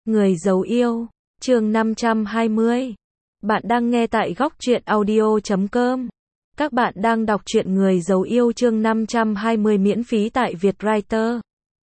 Người giấu yêu, chương 520. Bạn đang nghe tại góc truyện audio.com. Các bạn đang đọc truyện Người giấu yêu chương 520 miễn phí tại Vietwriter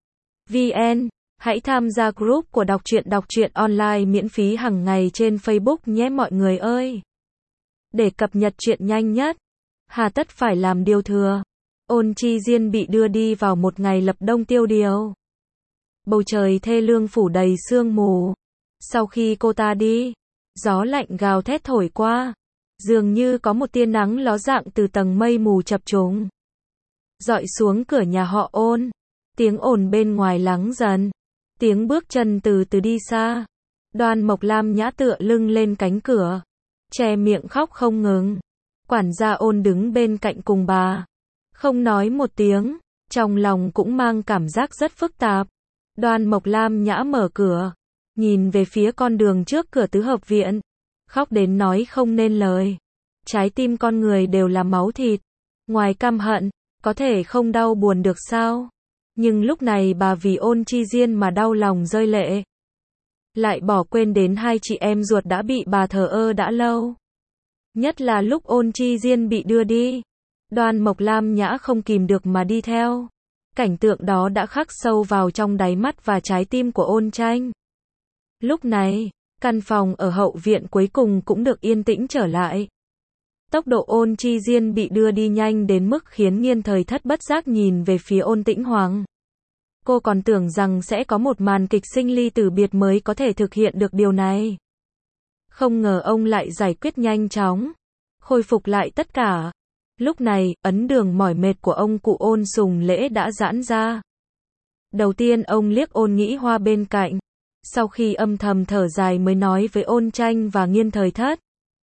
VN. Hãy tham gia group của đọc truyện online miễn phí hàng ngày trên Facebook nhé mọi người ơi. Để cập nhật truyện nhanh nhất, hà tất phải làm điều thừa. Ôn Chi Diên bị đưa đi vào một ngày lập đông tiêu điều. Bầu trời thê lương phủ đầy sương mù. Sau khi cô ta đi, gió lạnh gào thét thổi qua, dường như có một tia nắng ló dạng từ tầng mây mù chập trùng, dọi xuống cửa nhà họ Ôn. Tiếng ồn bên ngoài lắng dần, tiếng bước chân từ từ đi xa. Đoan Mộc Lam nhã tựa lưng lên cánh cửa, che miệng khóc không ngừng. Quản gia Ôn đứng bên cạnh cùng bà, không nói một tiếng, trong lòng cũng mang cảm giác rất phức tạp. Đoan Mộc Lam nhã mở cửa, nhìn về phía con đường trước cửa tứ hợp viện, khóc đến nói không nên lời. Trái tim con người đều là máu thịt, ngoài căm hận, có thể không đau buồn được sao? Nhưng lúc này bà vì Ôn Chi Diên mà đau lòng rơi lệ, lại bỏ quên đến hai chị em ruột đã bị bà thờ ơ đã lâu. Nhất là lúc Ôn Chi Diên bị đưa đi, Đoan Mộc Lam nhã không kìm được mà đi theo. Cảnh tượng đó đã khắc sâu vào trong đáy mắt và trái tim của Ôn Tranh. Lúc này, căn phòng ở hậu viện cuối cùng cũng được yên tĩnh trở lại. Tốc độ Ôn Chi Diên bị đưa đi nhanh đến mức khiến Nghiên Thời Thất bất giác nhìn về phía Ôn Tĩnh Hoàng. Cô còn tưởng rằng sẽ có một màn kịch sinh ly tử biệt mới có thể thực hiện được điều này. Không ngờ ông lại giải quyết nhanh chóng, khôi phục lại tất cả. Lúc này, ấn đường mỏi mệt của ông cụ Ôn Sùng Lễ đã giãn ra. Đầu tiên ông liếc Ôn Nhĩ Hoa bên cạnh, sau khi âm thầm thở dài mới nói với Ôn Tranh và Nghiên Thời Thất.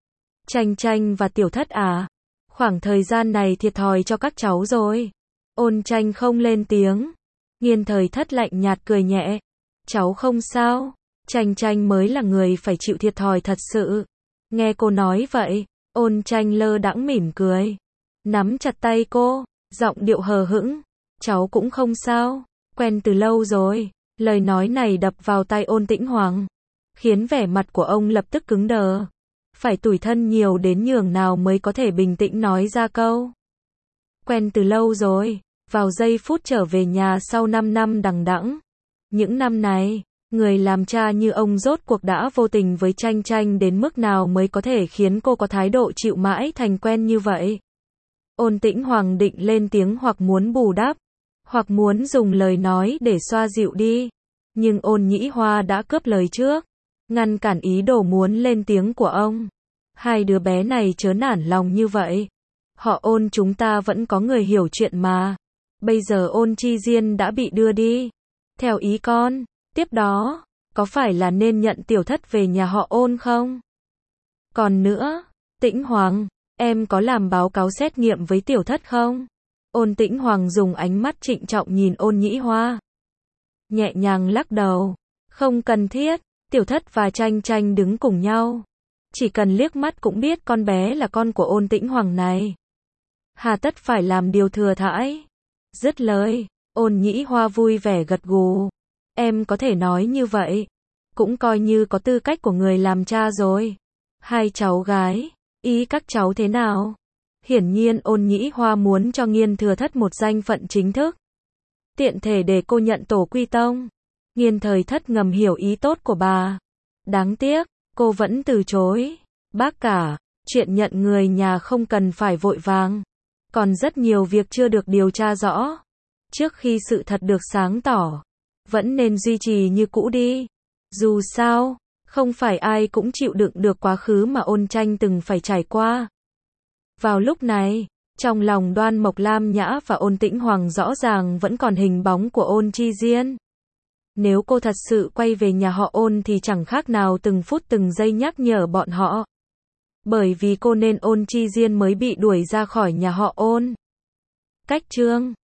Tranh và Tiểu Thất à, khoảng thời gian này thiệt thòi cho các cháu rồi. Ôn Tranh không lên tiếng. Nghiên Thời Thất lạnh nhạt cười nhẹ. Cháu không sao, Tranh mới là người phải chịu thiệt thòi thật sự. Nghe cô nói vậy, Ôn Tranh lơ đãng mỉm cười, nắm chặt tay cô, giọng điệu hờ hững. Cháu cũng không sao, quen từ lâu rồi. Lời nói này đập vào tai Ôn Tĩnh Hoàng, khiến vẻ mặt của ông lập tức cứng đờ. Phải tủi thân nhiều đến nhường nào mới có thể bình tĩnh nói ra câu quen từ lâu rồi, vào giây phút trở về nhà sau 5 năm đằng đẵng. Những năm này, người làm cha như ông rốt cuộc đã vô tình với Tranh đến mức nào mới có thể khiến cô có thái độ chịu mãi thành quen như vậy. Ôn Tĩnh Hoàng định lên tiếng hoặc muốn bù đắp, hoặc muốn dùng lời nói để xoa dịu đi. Nhưng Ôn Nhĩ Hoa đã cướp lời trước, ngăn cản ý đồ muốn lên tiếng của ông. Hai đứa bé này chớ nản lòng như vậy. Họ Ôn chúng ta vẫn có người hiểu chuyện mà. Bây giờ Ôn Chi Diên đã bị đưa đi, theo ý con, tiếp đó, có phải là nên nhận Tiểu Thất về nhà họ Ôn không? Còn nữa, Tĩnh Hoàng, em có làm báo cáo xét nghiệm với Tiểu Thất không? Ôn Tĩnh Hoàng dùng ánh mắt trịnh trọng nhìn Ôn Nhĩ Hoa, nhẹ nhàng lắc đầu. Không cần thiết. Tiểu Thất và Tranh đứng cùng nhau, chỉ cần liếc mắt cũng biết con bé là con của Ôn Tĩnh Hoàng này. Hà tất phải làm điều thừa thãi. Dứt lời, Ôn Nhĩ Hoa vui vẻ gật gù. Em có thể nói như vậy, cũng coi như có tư cách của người làm cha rồi. Hai cháu gái, ý các cháu thế nào? Hiển nhiên Ôn Nhĩ Hoa muốn cho Nghiên Thừa Thất một danh phận chính thức, tiện thể để cô nhận tổ quy tông. Nghiên Thời Thất ngầm hiểu ý tốt của bà. Đáng tiếc, cô vẫn từ chối. Bác cả, chuyện nhận người nhà không cần phải vội vàng. Còn rất nhiều việc chưa được điều tra rõ. Trước khi sự thật được sáng tỏ, vẫn nên duy trì như cũ đi. Dù sao, không phải ai cũng chịu đựng được quá khứ mà Ôn Tranh từng phải trải qua. Vào lúc này, trong lòng Đoan Mộc Lam nhã và Ôn Tĩnh Hoàng rõ ràng vẫn còn hình bóng của Ôn Chi Diên. Nếu cô thật sự quay về nhà họ Ôn thì chẳng khác nào từng phút từng giây nhắc nhở bọn họ. Bởi vì cô nên Ôn Chi Diên mới bị đuổi ra khỏi nhà họ Ôn. Cách chương